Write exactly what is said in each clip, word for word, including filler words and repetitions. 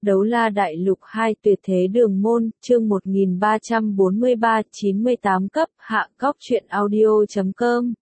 Đấu La Đại Lục hai Tuyệt Thế Đường Môn, chương một nghìn ba trăm bốn mươi ba, chín mươi tám cấp, hạ góc truyện audio chấm com.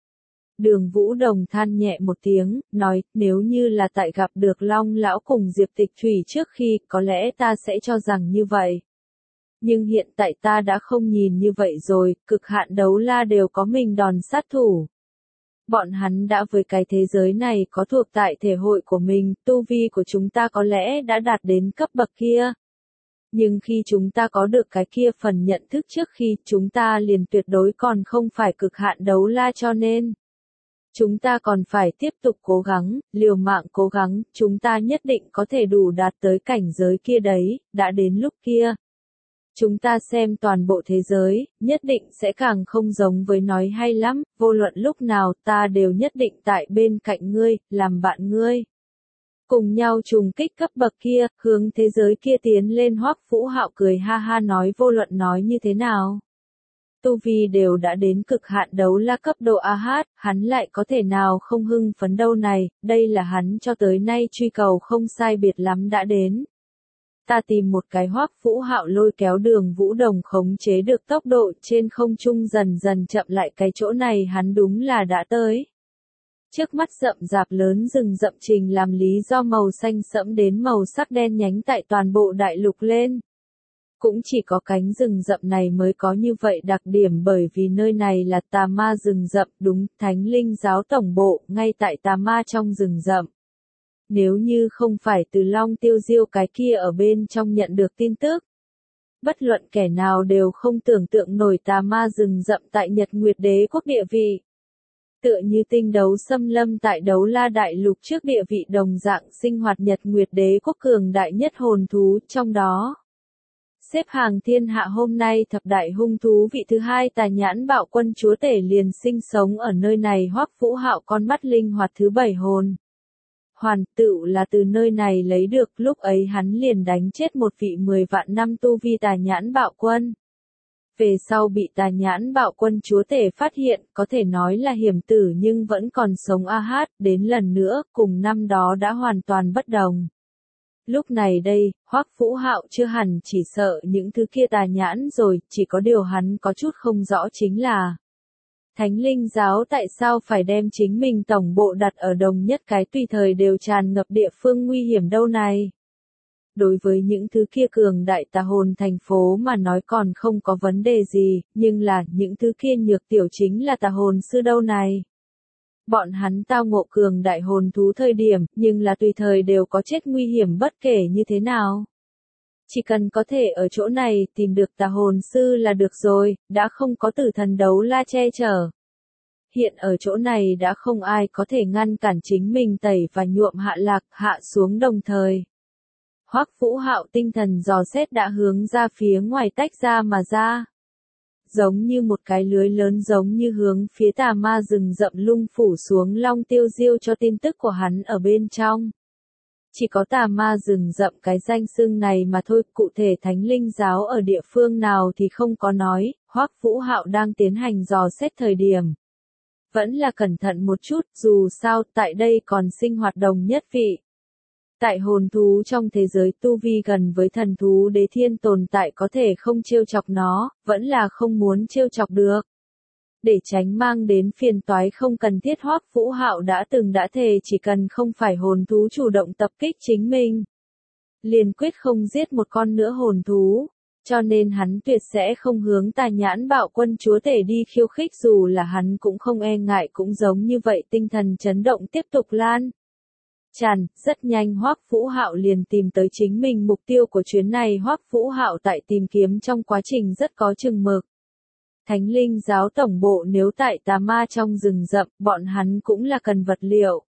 Đường Vũ Đồng than nhẹ một tiếng, nói, nếu như là tại gặp được Long Lão cùng Diệp Tịch Thủy trước khi, có lẽ ta sẽ cho rằng như vậy. Nhưng hiện tại ta đã không nhìn như vậy rồi, cực hạn đấu la đều có mình đòn sát thủ. Bọn hắn đã với cái thế giới này có thuộc tại thể hội của mình, tu vi của chúng ta có lẽ đã đạt đến cấp bậc kia. Nhưng khi chúng ta có được cái kia phần nhận thức trước khi chúng ta liền tuyệt đối còn không phải cực hạn đấu la cho nên. Chúng ta còn phải tiếp tục cố gắng, liều mạng cố gắng, chúng ta nhất định có thể đủ đạt tới cảnh giới kia đấy, đã đến lúc kia. Chúng ta xem toàn bộ thế giới, nhất định sẽ càng không giống với nói hay lắm, vô luận lúc nào ta đều nhất định tại bên cạnh ngươi, làm bạn ngươi. Cùng nhau trùng kích cấp bậc kia, hướng thế giới kia tiến lên. Hoắc Vũ Hạo cười ha ha nói vô luận nói như thế nào. Tu vi đều đã đến cực hạn đấu la cấp độ a hát, hắn lại có thể nào không hưng phấn đâu này, đây là hắn cho tới nay truy cầu không sai biệt lắm đã đến. Ta tìm một cái. Hoắc Vũ Hạo lôi kéo Đường Vũ Đồng khống chế được tốc độ trên không trung dần dần chậm lại, cái chỗ này hắn đúng là đã tới. Trước mắt rậm rạp lớn rừng rậm trình làm lý do màu xanh sẫm đến màu sắc đen nhánh tại toàn bộ đại lục lên. Cũng chỉ có cánh rừng rậm này mới có như vậy đặc điểm, bởi vì nơi này là tà ma rừng rậm, đúng, Thánh Linh Giáo tổng bộ, ngay tại tà ma trong rừng rậm. Nếu như không phải từ Long Tiêu Diêu cái kia ở bên trong nhận được tin tức, bất luận kẻ nào đều không tưởng tượng nổi tà ma rừng rậm tại Nhật Nguyệt Đế quốc địa vị. Tựa như tinh đấu xâm lâm tại Đấu La Đại Lục trước địa vị đồng dạng sinh hoạt Nhật Nguyệt Đế quốc cường đại nhất hồn thú, trong đó xếp hàng thiên hạ hôm nay thập đại hung thú vị thứ hai Tà Nhãn Bạo Quân chúa tể liền sinh sống ở nơi này. Hoắc Vũ Hạo con mắt linh hoạt thứ bảy hồn. Hoàn tựu là từ nơi này lấy được, lúc ấy hắn liền đánh chết một vị mười vạn năm tu vi Tà Nhãn Bạo Quân. Về sau bị Tà Nhãn Bạo Quân chúa tể phát hiện, có thể nói là hiểm tử nhưng vẫn còn sống a hát, đến lần nữa, cùng năm đó đã hoàn toàn bất đồng. Lúc này đây, Hoắc Vũ Hạo chưa hẳn chỉ sợ những thứ kia tà nhãn rồi, chỉ có điều hắn có chút không rõ chính là Thánh Linh Giáo tại sao phải đem chính mình tổng bộ đặt ở đồng nhất cái tùy thời đều tràn ngập địa phương nguy hiểm đâu này. Đối với những thứ kia cường đại tà hồn thành phố mà nói còn không có vấn đề gì, nhưng là những thứ kia nhược tiểu chính là tà hồn sư đâu này. Bọn hắn tao ngộ cường đại hồn thú thời điểm, nhưng là tùy thời đều có chết nguy hiểm bất kể như thế nào. Chỉ cần có thể ở chỗ này tìm được tà hồn sư là được rồi, đã không có tử thần đấu la che chở. Hiện ở chỗ này đã không ai có thể ngăn cản chính mình tẩy và nhuộm hạ lạc hạ xuống đồng thời. Hoắc Vũ Hạo tinh thần dò xét đã hướng ra phía ngoài tách ra mà ra. Giống như một cái lưới lớn, giống như hướng phía tà ma rừng rậm lung phủ xuống. Long Tiêu Diêu cho tin tức của hắn ở bên trong. Chỉ có tà ma rừng rậm cái danh xưng này mà thôi, cụ thể Thánh Linh Giáo ở địa phương nào thì không có nói. Hoắc Vũ Hạo đang tiến hành dò xét thời điểm. Vẫn là cẩn thận một chút, dù sao tại đây còn sinh hoạt đồng nhất vị. Tại hồn thú trong thế giới tu vi gần với thần thú đế thiên tồn tại có thể không trêu chọc nó, vẫn là không muốn trêu chọc được. Để tránh mang đến phiền toái không cần thiết, Hoắc Vũ Hạo đã từng đã thề chỉ cần không phải hồn thú chủ động tập kích chính mình, liền quyết không giết một con nữa hồn thú, cho nên hắn tuyệt sẽ không hướng Tà Nhãn Bạo Quân chúa tể đi khiêu khích, dù là hắn cũng không e ngại, cũng giống như vậy tinh thần chấn động tiếp tục lan. Tràn, rất nhanh Hoắc Vũ Hạo liền tìm tới chính mình mục tiêu của chuyến này. Hoắc Vũ Hạo tại tìm kiếm trong quá trình rất có chừng mực. Thánh Linh Giáo tổng bộ nếu tại tà ma trong rừng rậm, bọn hắn cũng là cần vật liệu.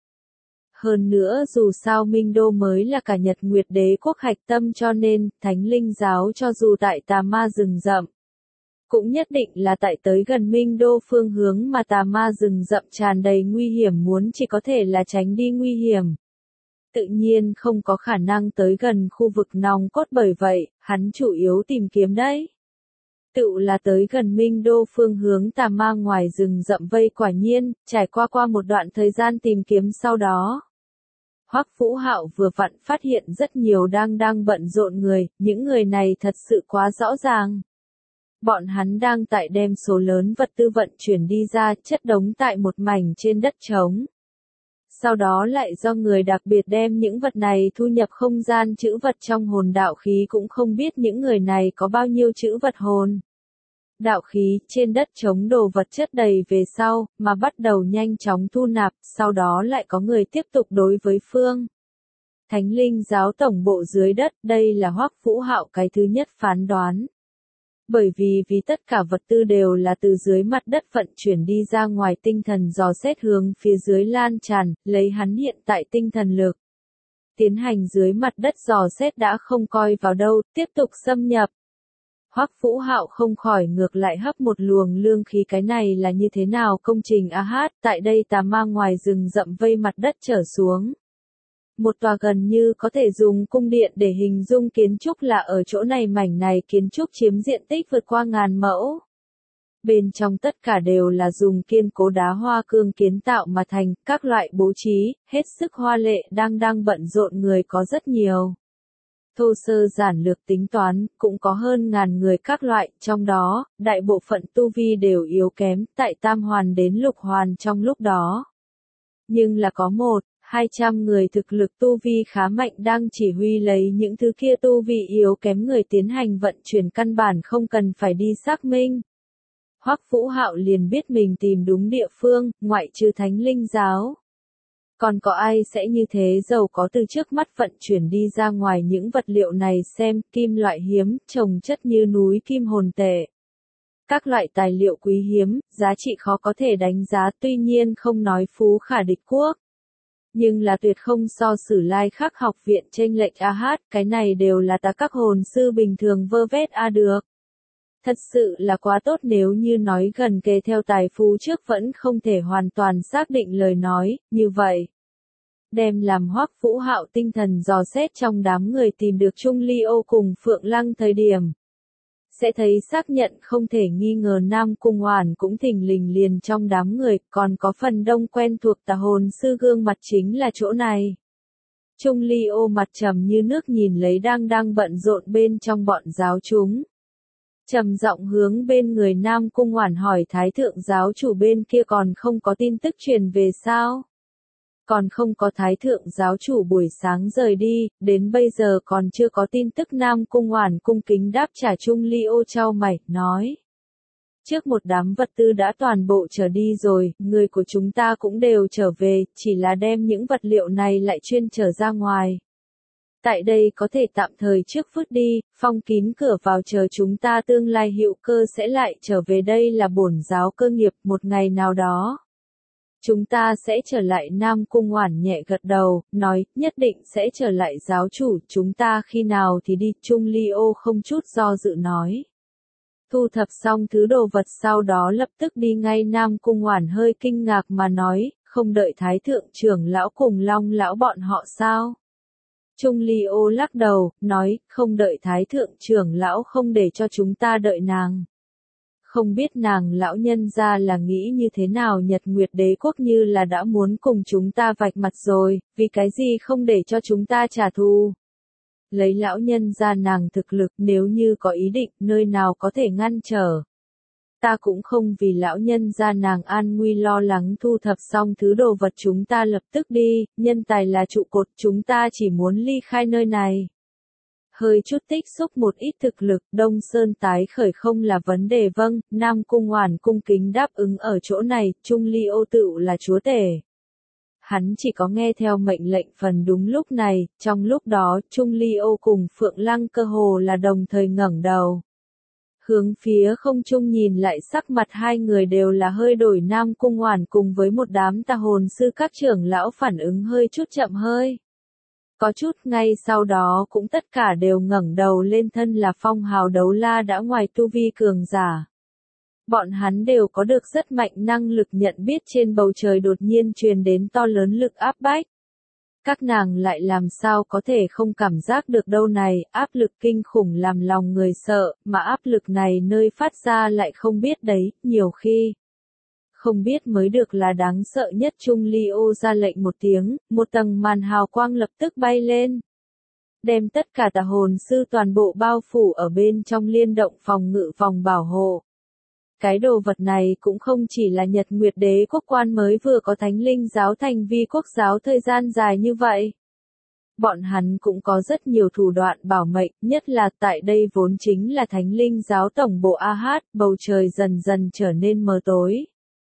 Hơn nữa dù sao Minh Đô mới là cả Nhật Nguyệt Đế quốc hạch tâm, cho nên Thánh Linh Giáo cho dù tại tà ma rừng rậm, cũng nhất định là tại tới gần Minh Đô phương hướng mà tà ma rừng rậm tràn đầy nguy hiểm, muốn chỉ có thể là tránh đi nguy hiểm. Tự nhiên không có khả năng tới gần khu vực nòng cốt, bởi vậy, hắn chủ yếu tìm kiếm đấy. Tự là tới gần Minh Đô phương hướng tà ma ngoài rừng rậm vây. Quả nhiên, trải qua qua một đoạn thời gian tìm kiếm sau đó, Hoắc Vũ Hạo vừa vặn phát hiện rất nhiều đang đang bận rộn người, những người này thật sự quá rõ ràng. Bọn hắn đang tại đem số lớn vật tư vận chuyển đi ra, chất đống tại một mảnh trên đất trống. Sau đó lại do người đặc biệt đem những vật này thu nhập không gian trữ vật trong hồn đạo khí, cũng không biết những người này có bao nhiêu trữ vật hồn đạo khí trên đất trống đồ vật chất đầy về sau, mà bắt đầu nhanh chóng thu nạp, sau đó lại có người tiếp tục đối với Phương Thánh Linh giáo tổng bộ dưới đất, đây là Hoắc Vũ Hạo cái thứ nhất phán đoán. Bởi vì vì tất cả vật tư đều là từ dưới mặt đất vận chuyển đi ra ngoài, tinh thần dò xét hướng phía dưới lan tràn, lấy hắn hiện tại tinh thần lực. Tiến hành dưới mặt đất dò xét đã không coi vào đâu, tiếp tục xâm nhập. Hoắc Vũ Hạo không khỏi ngược lại hấp một luồng lương khí, cái này là như thế nào công trình a hát, tại đây tà ma ngoài rừng rậm vây mặt đất trở xuống. Một tòa gần như có thể dùng cung điện để hình dung kiến trúc là ở chỗ này, mảnh này kiến trúc chiếm diện tích vượt qua ngàn mẫu. Bên trong tất cả đều là dùng kiên cố đá hoa cương kiến tạo mà thành, các loại bố trí, hết sức hoa lệ, đang đang bận rộn người có rất nhiều. Thô sơ giản lược tính toán, cũng có hơn ngàn người các loại, trong đó, đại bộ phận tu vi đều yếu kém, tại tam hoàn đến lục hoàn trong lúc đó. Nhưng là có một, hai trăm người thực lực tu vi khá mạnh đang chỉ huy lấy những thứ kia tu vi yếu kém người tiến hành vận chuyển, căn bản không cần phải đi xác minh. Hoắc Vũ Hạo liền biết mình tìm đúng địa phương, ngoại trừ Thánh Linh giáo. Còn có ai sẽ như thế giàu có từ trước mắt vận chuyển đi ra ngoài những vật liệu này, xem, kim loại hiếm, trồng chất như núi kim hồn tệ. Các loại tài liệu quý hiếm, giá trị khó có thể đánh giá, tuy nhiên không nói phú khả địch quốc. Nhưng là tuyệt không so Sử Lai Khắc học viện chênh lệch a hát, cái này đều là ta các hồn sư bình thường vơ vét a được. Thật sự là quá tốt, nếu như nói gần kề theo tài phú trước vẫn không thể hoàn toàn xác định lời nói, như vậy. Đem làm Hoắc Vũ Hạo tinh thần dò xét trong đám người tìm được Trung Ly Ô cùng Phượng Lăng thời điểm. Sẽ thấy xác nhận không thể nghi ngờ Nam Cung Oản cũng thình lình liền trong đám người, còn có phần đông quen thuộc tà hồn sư gương mặt chính là chỗ này. Trung Ly Ô mặt trầm như nước nhìn lấy đang đang bận rộn bên trong bọn giáo chúng. Trầm giọng hướng bên người Nam Cung Oản hỏi, Thái thượng giáo chủ bên kia còn không có tin tức truyền về sao? Còn không có, Thái thượng giáo chủ buổi sáng rời đi, đến bây giờ còn chưa có tin tức. Nam Cung Oản cung kính đáp trả. Trung Ly Ô chau mày, nói. Trước một đám vật tư đã toàn bộ trở đi rồi, người của chúng ta cũng đều trở về, chỉ là đem những vật liệu này lại chuyên trở ra ngoài. Tại đây có thể tạm thời trước vứt đi, phong kín cửa vào chờ chúng ta tương lai hữu cơ sẽ lại trở về, đây là bổn giáo cơ nghiệp, một ngày nào đó. Chúng ta sẽ trở lại. Nam Cung Oản nhẹ gật đầu, nói, nhất định sẽ trở lại giáo chủ, chúng ta khi nào thì đi. Trung Ly Ô không chút do dự nói. Thu thập xong thứ đồ vật sau đó lập tức đi ngay. Nam Cung Oản hơi kinh ngạc mà nói, không đợi Thái thượng trưởng lão cùng Long lão bọn họ sao? Trung Ly Ô lắc đầu, nói, không đợi Thái thượng trưởng lão, không để cho chúng ta đợi nàng. Không biết nàng lão nhân gia là nghĩ như thế nào, Nhật Nguyệt Đế quốc như là đã muốn cùng chúng ta vạch mặt rồi, vì cái gì không để cho chúng ta trả thù. Lấy lão nhân gia nàng thực lực, nếu như có ý định, nơi nào có thể ngăn trở. Ta cũng không vì lão nhân gia nàng an nguy lo lắng. Thu thập xong thứ đồ vật chúng ta lập tức đi, nhân tài là trụ cột, chúng ta chỉ muốn ly khai nơi này. Hơi chút tích xúc một ít thực lực, Đông Sơn tái khởi không là vấn đề. Vâng, Nam Cung Oản cung kính đáp ứng. Ở chỗ này, Trung Ly Ô tựu là chúa tể. Hắn chỉ có nghe theo mệnh lệnh. Phần đúng lúc này, trong lúc đó, Trung Ly Ô cùng Phượng Lăng cơ hồ là đồng thời ngẩng đầu. Hướng phía không trung nhìn lại, sắc mặt hai người đều là hơi đổi. Nam Cung Oản cùng với một đám tà hồn sư các trưởng lão phản ứng hơi chút chậm hơi. Có chút, ngay sau đó cũng tất cả đều ngẩng đầu lên, thân là phong hào đấu la đã ngoài tu vi cường giả. Bọn hắn đều có được rất mạnh năng lực nhận biết, trên bầu trời đột nhiên truyền đến to lớn lực áp bách. Các nàng lại làm sao có thể không cảm giác được đâu này, áp lực kinh khủng làm lòng người sợ, mà áp lực này nơi phát ra lại không biết đấy, nhiều khi không biết mới được là đáng sợ nhất. Trung Ly ô ra lệnh một tiếng, một tầng màn hào quang lập tức bay lên, đem tất cả tà hồn sư toàn bộ bao phủ ở bên trong liên động phòng ngự vòng bảo hộ. Cái đồ vật này cũng không chỉ là Nhật Nguyệt Đế quốc quan mới vừa có Thánh Linh giáo thành vi quốc giáo thời gian dài như vậy. Bọn hắn cũng có rất nhiều thủ đoạn bảo mệnh, nhất là tại đây vốn chính là Thánh Linh giáo tổng bộ a hát, bầu trời dần dần trở nên mờ tối.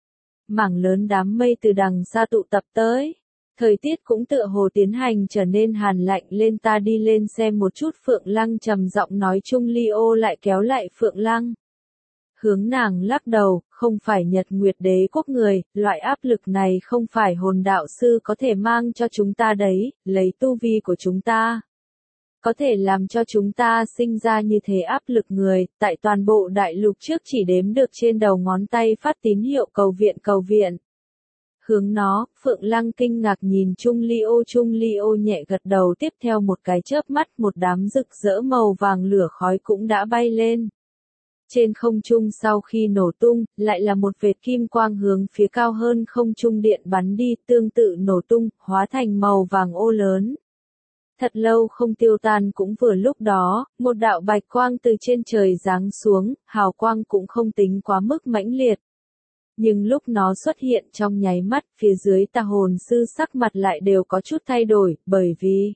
Mảng lớn đám mây từ đằng xa tụ tập tới. Thời tiết cũng tựa hồ tiến hành trở nên hàn lạnh lên. Ta đi lên xem một chút. Phượng Lăng trầm giọng nói. Trung Ly ô lại kéo lại Phượng Lăng. Hướng nàng lắc đầu, không phải Nhật Nguyệt Đế quốc người, loại áp lực này không phải hồn đạo sư có thể mang cho chúng ta đấy, lấy tu vi của chúng ta. Có thể làm cho chúng ta sinh ra như thế áp lực người, tại toàn bộ đại lục trước chỉ đếm được trên đầu ngón tay phát tín hiệu cầu viện cầu viện. Hướng nó, Phượng Lăng kinh ngạc nhìn Trung Ly ô. Trung Ly ô nhẹ gật đầu, tiếp theo một cái chớp mắt một đám rực rỡ màu vàng lửa khói cũng đã bay lên. Trên không trung sau khi nổ tung, lại là một vệt kim quang hướng phía cao hơn không trung điện bắn đi, tương tự nổ tung, hóa thành màu vàng ô lớn. Thật lâu không tiêu tan cũng vừa lúc đó, một đạo bạch quang từ trên trời giáng xuống, hào quang cũng không tính quá mức mãnh liệt. Nhưng lúc nó xuất hiện trong nháy mắt, phía dưới tà hồn sư sắc mặt lại đều có chút thay đổi, bởi vì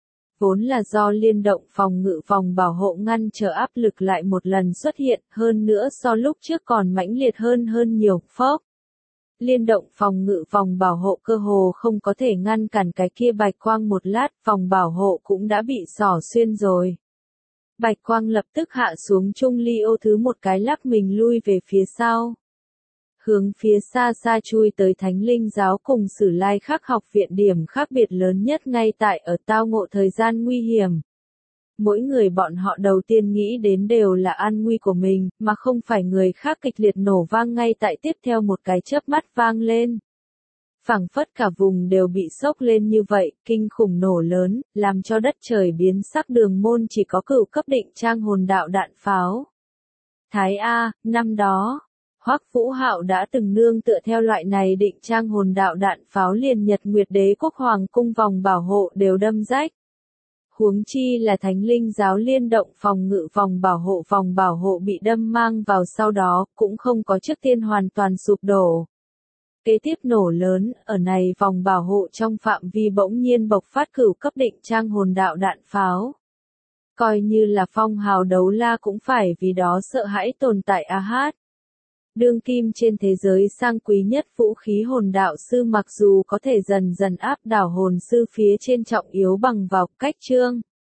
vốn là do liên động phòng ngự vòng bảo hộ ngăn trở áp lực lại một lần xuất hiện, hơn nữa so lúc trước còn mãnh liệt hơn hơn nhiều, phốc. Liên động phòng ngự vòng bảo hộ cơ hồ không có thể ngăn cản cái kia bạch quang một lát, vòng bảo hộ cũng đã bị xỏ xuyên rồi. Bạch quang lập tức hạ xuống. Trung Ly ô thứ một cái lắc mình lui về phía sau. Hướng phía xa xa chui tới Thánh Linh giáo cùng Sử Lai Khắc học viện. Điểm khác biệt lớn nhất ngay tại ở tao ngộ thời gian nguy hiểm. Mỗi người bọn họ đầu tiên nghĩ đến đều là an nguy của mình, mà không phải người khác. Kịch liệt nổ vang ngay tại tiếp theo một cái chớp mắt vang lên. Phảng phất cả vùng đều bị sốc lên như vậy, kinh khủng nổ lớn, làm cho đất trời biến sắc. Đường môn chỉ có cửu cấp định trang hồn đạo đạn pháo. Thái A, năm đó, Hoắc Vũ Hạo đã từng nương tựa theo loại này định trang hồn đạo đạn pháo liền Nhật Nguyệt Đế quốc hoàng cung vòng bảo hộ đều đâm rách. Huống chi là Thánh Linh giáo liên động phòng ngự vòng bảo hộ vòng bảo hộ bị đâm mang vào sau đó, cũng không có trước tiên hoàn toàn sụp đổ. Kế tiếp nổ lớn, ở này vòng bảo hộ trong phạm vi bỗng nhiên bộc phát cửu cấp định trang hồn đạo đạn pháo. Coi như là phong hào đấu la cũng phải vì đó sợ hãi tồn tại a hát. Đương kim trên thế giới sang quý nhất vũ khí hồn đạo sư mặc dù có thể dần dần áp đảo hồn sư phía trên trọng yếu bằng vào cách chương.